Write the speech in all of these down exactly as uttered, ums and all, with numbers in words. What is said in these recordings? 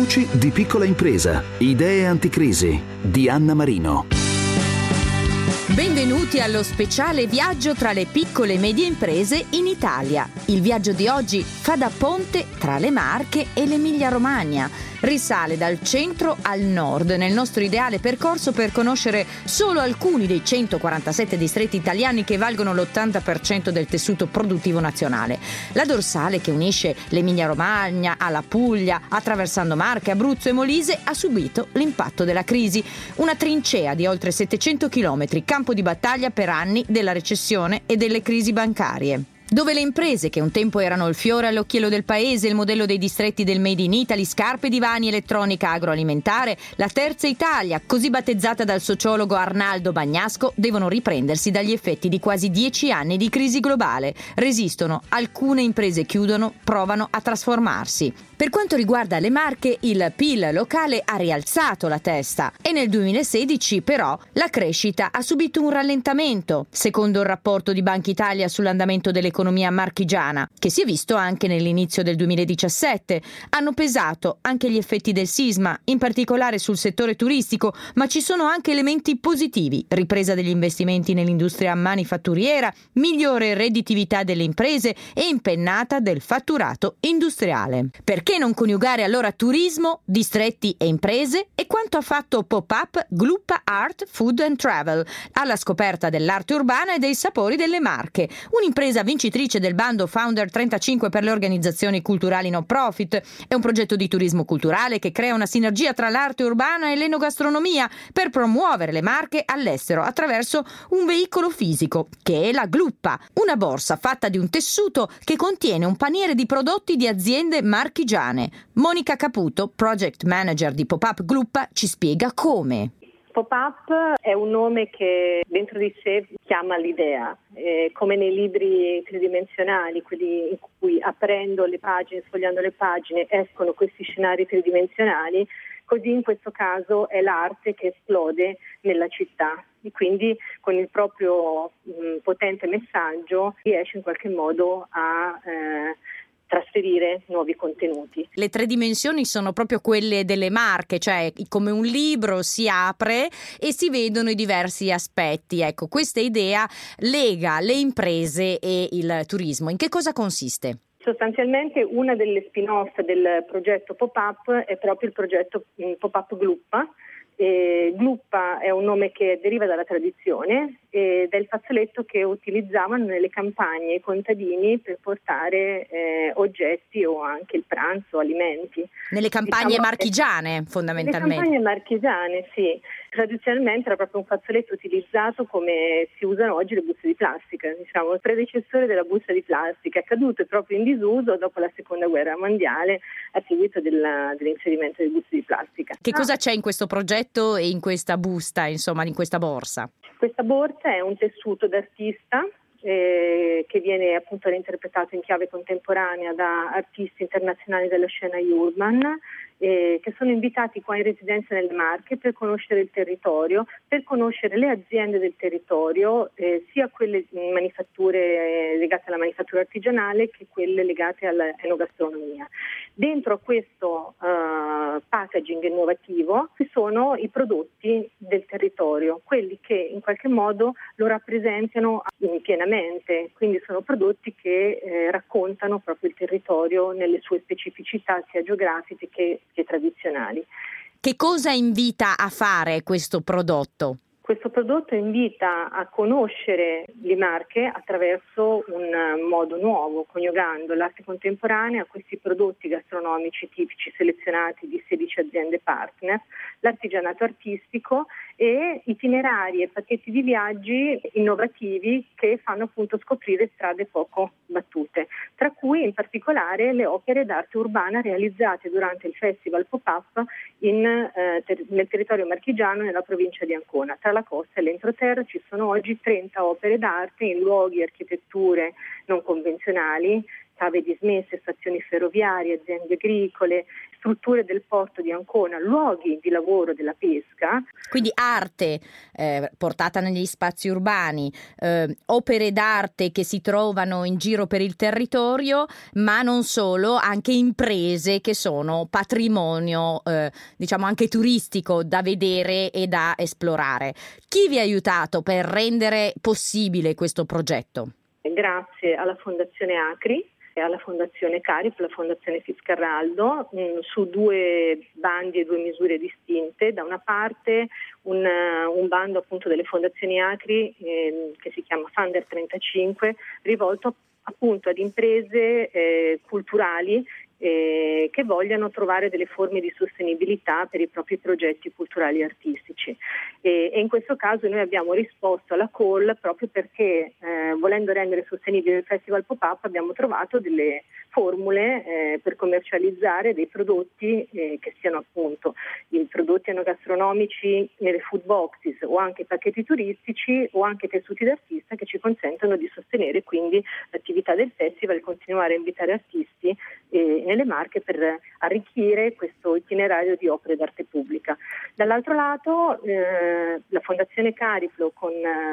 Voci di piccola impresa. Idee anticrisi di Anna Marino. Benvenuti allo speciale viaggio tra le piccole e medie imprese in Italia. Il viaggio di oggi fa da ponte tra le Marche e l'Emilia-Romagna. Risale dal centro al nord nel nostro ideale percorso per conoscere solo alcuni dei centoquarantasette distretti italiani che valgono l'ottanta per cento del tessuto produttivo nazionale. La dorsale che unisce l'Emilia-Romagna alla Puglia, attraversando Marche, Abruzzo e Molise, ha subito l'impatto della crisi. Una trincea di oltre settecento chilometri, campo di battaglia per anni della recessione e delle crisi bancarie. Dove le imprese, che un tempo erano il fiore all'occhiello del paese, il modello dei distretti del Made in Italy, scarpe, divani, elettronica, agroalimentare, la terza Italia, così battezzata dal sociologo Arnaldo Bagnasco, devono riprendersi dagli effetti di quasi dieci anni di crisi globale. Resistono, alcune imprese chiudono, provano a trasformarsi. Per quanto riguarda le Marche, il P I L locale ha rialzato la testa e nel duemilasedici però la crescita ha subito un rallentamento, secondo il rapporto di Banca Italia sull'andamento dell'economia marchigiana, che si è visto anche nell'inizio del duemiladiciassette. Hanno pesato anche gli effetti del sisma, in particolare sul settore turistico, ma ci sono anche elementi positivi: ripresa degli investimenti nell'industria manifatturiera, migliore redditività delle imprese e impennata del fatturato industriale. Perché non coniugare allora turismo, distretti e imprese? E quanto ha fatto Pop-Up Gluppa Art, Food and Travel, alla scoperta dell'arte urbana e dei sapori delle Marche, un'impresa vincitrice del bando Founder trentacinque per le organizzazioni culturali no profit. È un progetto di turismo culturale che crea una sinergia tra l'arte urbana e l'enogastronomia per promuovere le Marche all'estero attraverso un veicolo fisico, che è la Gluppa, una borsa fatta di un tessuto che contiene un paniere di prodotti di aziende marchigiane. Monica Caputo, project manager di Pop-Up Gluppa, ci spiega come. Pop-Up è un nome che dentro di sé chiama l'idea, eh, come nei libri tridimensionali, quelli in cui aprendo le pagine, sfogliando le pagine, escono questi scenari tridimensionali, così in questo caso è l'arte che esplode nella città e quindi con il proprio mh, potente messaggio riesce in qualche modo a eh, trasferire nuovi contenuti. Le tre dimensioni sono proprio quelle delle Marche, cioè come un libro si apre e si vedono i diversi aspetti. Ecco, questa idea lega le imprese e il turismo. In che cosa consiste? Sostanzialmente una delle spin-off del progetto Pop-Up è proprio il progetto Pop-Up Gluppa. Eh, Gluppa è un nome che deriva dalla tradizione ed è il fazzoletto che utilizzavano nelle campagne i contadini per portare eh, oggetti o anche il pranzo, alimenti. Nelle campagne diciamo marchigiane, fondamentalmente. Nelle campagne marchigiane, sì. Tradizionalmente era proprio un fazzoletto utilizzato come si usano oggi le buste di plastica, diciamo il predecessore della busta di plastica, è caduto proprio in disuso dopo la seconda guerra mondiale a seguito della, dell'inserimento delle buste di plastica. Che cosa c'è in questo progetto e in questa busta, insomma, in questa borsa? Questa borsa è un tessuto d'artista eh, che viene appunto reinterpretato in chiave contemporanea da artisti internazionali della scena urban, Eh, che sono invitati qua in residenza nelle Marche per conoscere il territorio, per conoscere le aziende del territorio, eh, sia quelle manifatture eh, legate alla manifattura artigianale che quelle legate all'enogastronomia. Dentro a questo uh, packaging innovativo ci sono i prodotti del territorio, quelli che in qualche modo lo rappresentano pienamente, quindi sono prodotti che eh, raccontano proprio il territorio nelle sue specificità sia geografiche che che tradizionali. Che cosa invita a fare questo prodotto? Questo prodotto invita a conoscere le Marche attraverso un modo nuovo, coniugando l'arte contemporanea a questi prodotti gastronomici tipici selezionati di sedici aziende partner, l'artigianato artistico e itinerari e pacchetti di viaggi innovativi che fanno appunto scoprire strade poco battute, tra cui in particolare le opere d'arte urbana realizzate durante il Festival Pop-Up in, eh, ter- nel territorio marchigiano nella provincia di Ancona. Tra la costa e l'entroterra ci sono oggi trenta opere d'arte in luoghi e architetture non convenzionali, cave dismesse, stazioni ferroviarie, aziende agricole, strutture del porto di Ancona, luoghi di lavoro della pesca. Quindi arte eh, portata negli spazi urbani, eh, opere d'arte che si trovano in giro per il territorio, ma non solo, anche imprese che sono patrimonio, eh, diciamo anche turistico da vedere e da esplorare. Chi vi ha aiutato per rendere possibile questo progetto? Grazie alla Fondazione Acri, alla Fondazione Carip, alla Fondazione Fitzcarraldo, mh, su due bandi e due misure distinte. Da una parte un, un bando appunto delle Fondazioni Acri eh, che si chiama Funder trentacinque, rivolto appunto ad imprese eh, culturali eh, che vogliano trovare delle forme di sostenibilità per i propri progetti culturali e artistici. E, e in questo caso noi abbiamo risposto alla call proprio perché eh, volendo rendere sostenibile il Festival Pop-Up abbiamo trovato delle formule eh, per commercializzare dei prodotti eh, che siano appunto i prodotti enogastronomici nelle food boxes o anche pacchetti turistici o anche tessuti d'artista che ci consentono di sostenere quindi l'attività del festival e continuare a invitare artisti eh, nelle Marche per arricchire questo itinerario di opere d'arte pubblica. Dall'altro lato eh, la Fondazione Cariplo con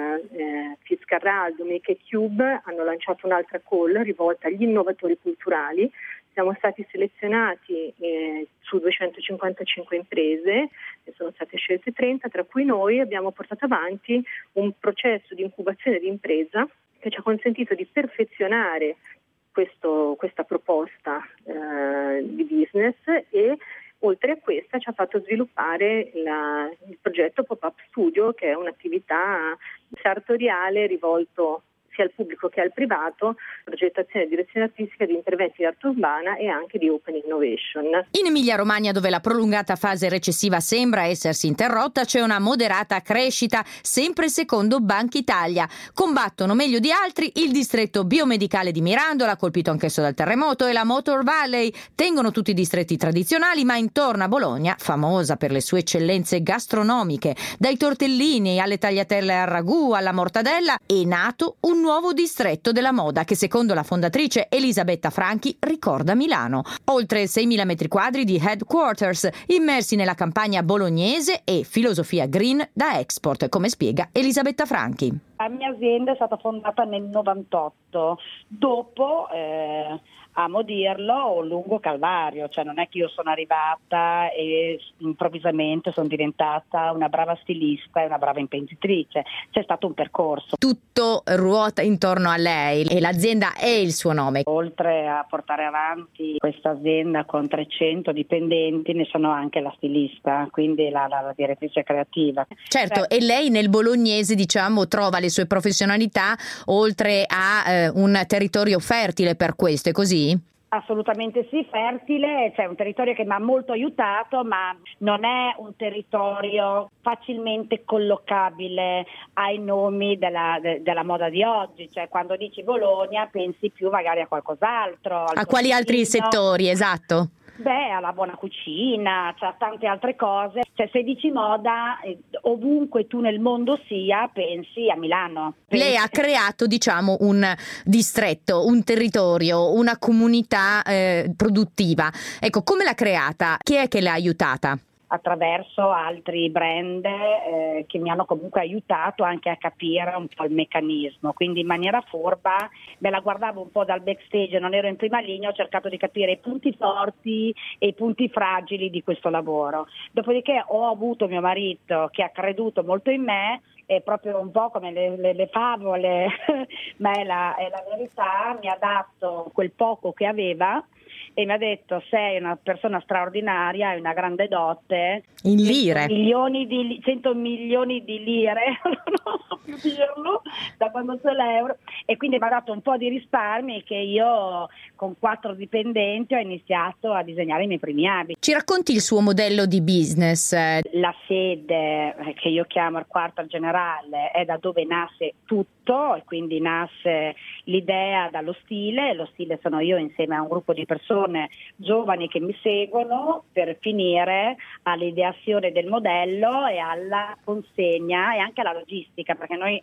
eh, Fitzcarraldo, Make Cube hanno lanciato un'altra call rivolta agli innovatori culturali. Siamo stati selezionati eh, su duecentocinquantacinque imprese, ne sono state scelte trenta, tra cui noi abbiamo portato avanti un processo di incubazione di impresa che ci ha consentito di perfezionare questo, questa proposta eh, di business e oltre a questa ci ha fatto sviluppare la, il progetto Pop-Up Studio, che è un'attività sartoriale rivolto sia al pubblico che al privato, progettazione e direzione artistica di interventi di arte urbana e anche di open innovation. In Emilia-Romagna, dove la prolungata fase recessiva sembra essersi interrotta, c'è una moderata crescita, sempre secondo Banca Italia. Combattono meglio di altri il distretto biomedicale di Mirandola, colpito anch'esso dal terremoto, e la Motor Valley. Tengono tutti i distretti tradizionali, ma intorno a Bologna, famosa per le sue eccellenze gastronomiche, dai tortellini alle tagliatelle al ragù alla mortadella, è nato un nuovo distretto della moda che secondo la fondatrice Elisabetta Franchi ricorda Milano. Oltre seimila metri quadri di headquarters immersi nella campagna bolognese e filosofia green da export, come spiega Elisabetta Franchi. La mia azienda è stata fondata nel novantotto, dopo, eh, amo dirlo, un lungo calvario, cioè non è che io sono arrivata e improvvisamente sono diventata una brava stilista e una brava imprenditrice, c'è stato un percorso. Tutto ruota intorno a lei e l'azienda è il suo nome. Oltre a portare avanti questa azienda con trecento dipendenti, ne sono anche la stilista, quindi la, la, la direttrice creativa. Certo, Beh, e lei nel bolognese, diciamo, trova le sue professionalità oltre a eh, un territorio fertile per questo, è così? Assolutamente sì, fertile, c'è un territorio che mi ha molto aiutato, ma non è un territorio facilmente collocabile ai nomi della, de, della moda di oggi, cioè quando dici Bologna pensi più magari a qualcos'altro. A quali altri settori, esatto? Beh, alla buona cucina, cioè tante altre cose. Cioè se dici moda, eh, ovunque tu nel mondo sia, pensi a Milano. Pensi... Lei ha creato, diciamo, un distretto, un territorio, una comunità eh, produttiva. Ecco, come l'ha creata? Chi è che l'ha aiutata? Attraverso altri brand eh, che mi hanno comunque aiutato anche a capire un po' il meccanismo, quindi in maniera furba me la guardavo un po' dal backstage, non ero in prima linea, ho cercato di capire i punti forti e i punti fragili di questo lavoro. Dopodiché ho avuto mio marito che ha creduto molto in me, è proprio un po' come le, le, le favole, ma è la, è la verità, mi ha dato quel poco che aveva e mi ha detto: sei una persona straordinaria, hai una grande dote, in lire, cento milioni di, cento milioni di lire, non so più dirlo da quando c'è l'euro, e quindi mi ha dato un po' di risparmi che io con quattro dipendenti ho iniziato a disegnare i miei primi abiti. Ci racconti il suo modello di business? La sede che io chiamo il Quartier Generale è da dove nasce tutto, e quindi nasce l'idea dallo stile, lo stile sono io insieme a un gruppo di persone giovani che mi seguono, per finire all'ideazione del modello e alla consegna e anche alla logistica, perché noi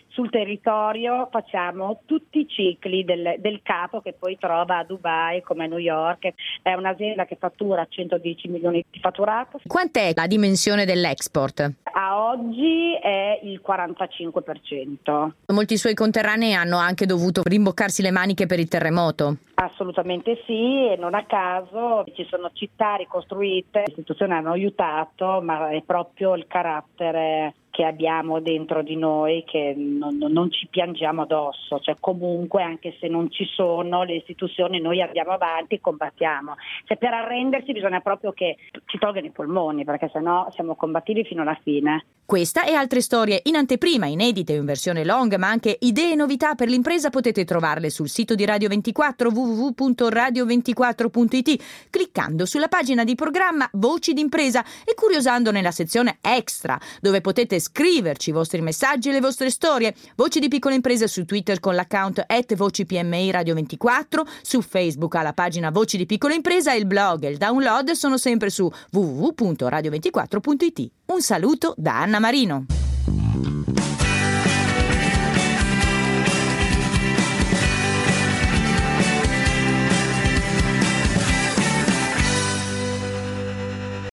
sul territorio facciamo tutti i cicli del, del capo che poi trova a Dubai come a New York. È un'azienda che fattura centodieci milioni di fatturato. Quant'è la dimensione dell'export? A oggi è il quarantacinque per cento. Molti suoi conterranei hanno anche dovuto rimboccarsi le maniche per il terremoto. Assolutamente sì, e non a caso ci sono città ricostruite, le istituzioni hanno aiutato, ma è proprio il carattere che abbiamo dentro di noi che non, non ci piangiamo addosso, cioè comunque anche se non ci sono le istituzioni noi andiamo avanti e combattiamo. Cioè, per arrendersi bisogna proprio che ci tolgano i polmoni, perché sennò siamo combattivi fino alla fine. Questa e altre storie in anteprima, inedite o in versione long, ma anche idee e novità per l'impresa potete trovarle sul sito di Radio ventiquattro w w w punto radio ventiquattro punto i t, cliccando sulla pagina di programma Voci d'impresa e curiosando nella sezione Extra, dove potete scriverci i vostri messaggi e le vostre storie. Voci di piccole imprese su Twitter con l'account at vocipmi radio ventiquattro, su Facebook alla pagina Voci di piccole impresa e il blog e il download sono sempre su w w w punto radio ventiquattro punto i t. Un saluto da Anna Marino.